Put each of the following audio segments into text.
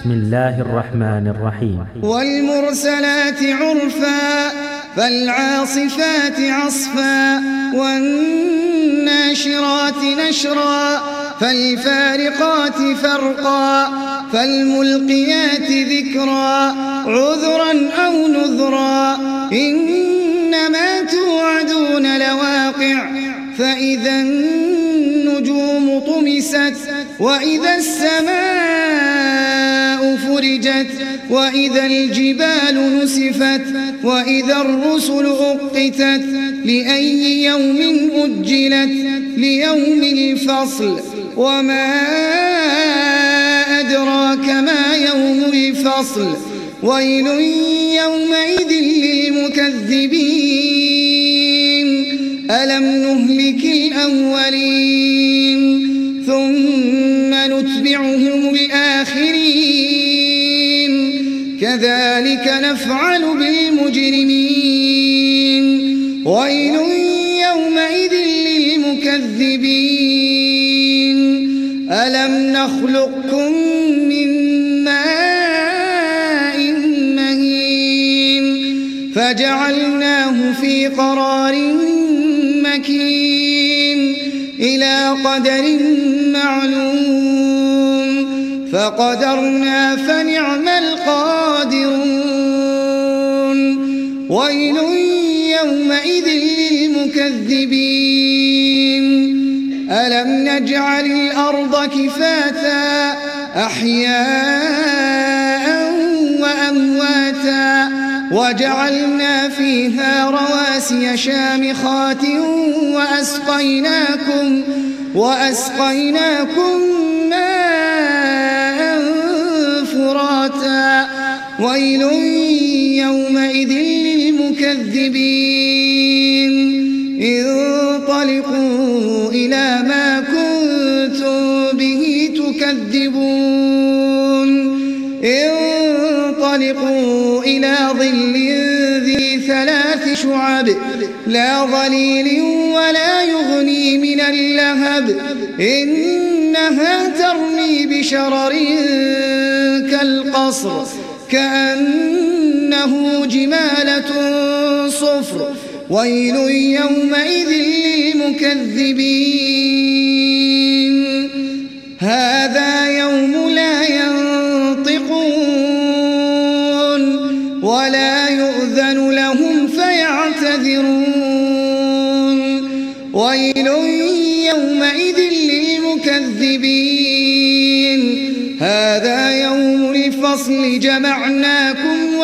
بسم الله الرحمن الرحيم. والمرسلات عرفا فالعاصفات عصفا والناشرات نشرا فالفارقات فرقا فالملقيات ذكرا عذرا أو نذرا إنما توعدون لواقع فإذا النجوم طمست وإذا السماء فرجت وإذا الجبال نسفت وإذا الرسل أقتت لأي يوم أجلت ليوم الفصل وما أدراك ما يوم الفصل ويل يومئذ للمكذبين ألم نهلك الأولين ثم نتبعهم الآخرين كذلك نفعل بالمجرمين ويل يومئذ للمكذبين ألم نخلقكم من ماء مهين فجعلناه في قرار مكين إلى قدر معلوم فقدرنا فنعم القادرون ويل يومئذ للمكذبين ألم نجعل الأرض كفاتا أحياء وأمواتا وجعلنا فيها رواسي شامخات وأسقيناكم ماء فراتا ويل يومئذ للمكذبين انطلقوا إلى ما كنتم به تكذبون انطلقوا إلى ظل ذي 3 شعب لا ظليل ولا يغني من اللهب إنها ترمي بشرر كالقصر كأنه جمالة صفر ويل يومئذ للمكذبين هذا يوم لا ينطقون ولا يؤذن لهم فيعتذرون ويل يومئذ للمكذبين هذا يوم الفصل جمعناكم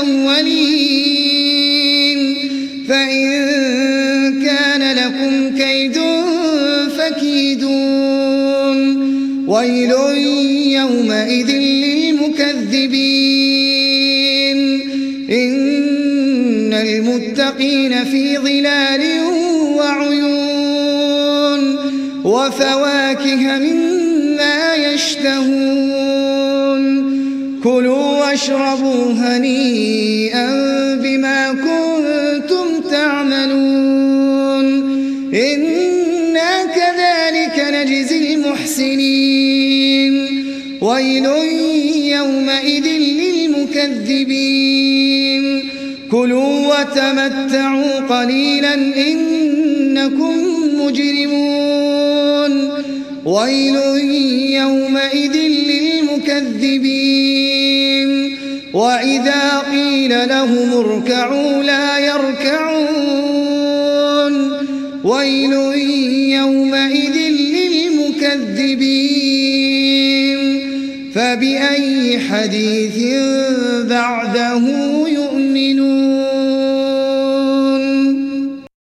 والأولين فإن كان لكم كيد فكيدون ويل يومئذ للمكذبين إن المتقين في ظلال وعيون وفواكه مما يشتهون كلوا واشربوا هنيئا بما كنتم تعملون إنا كذلك نجزي المحسنين ويل يومئذ للمكذبين كلوا وتمتعوا قليلا إنكم مجرمون ويل يومئذ للمكذبين وإذا قيل لهم اركعوا لا يركعون ويل يومئذ للمكذبين فبأي حديث بعده يؤمنون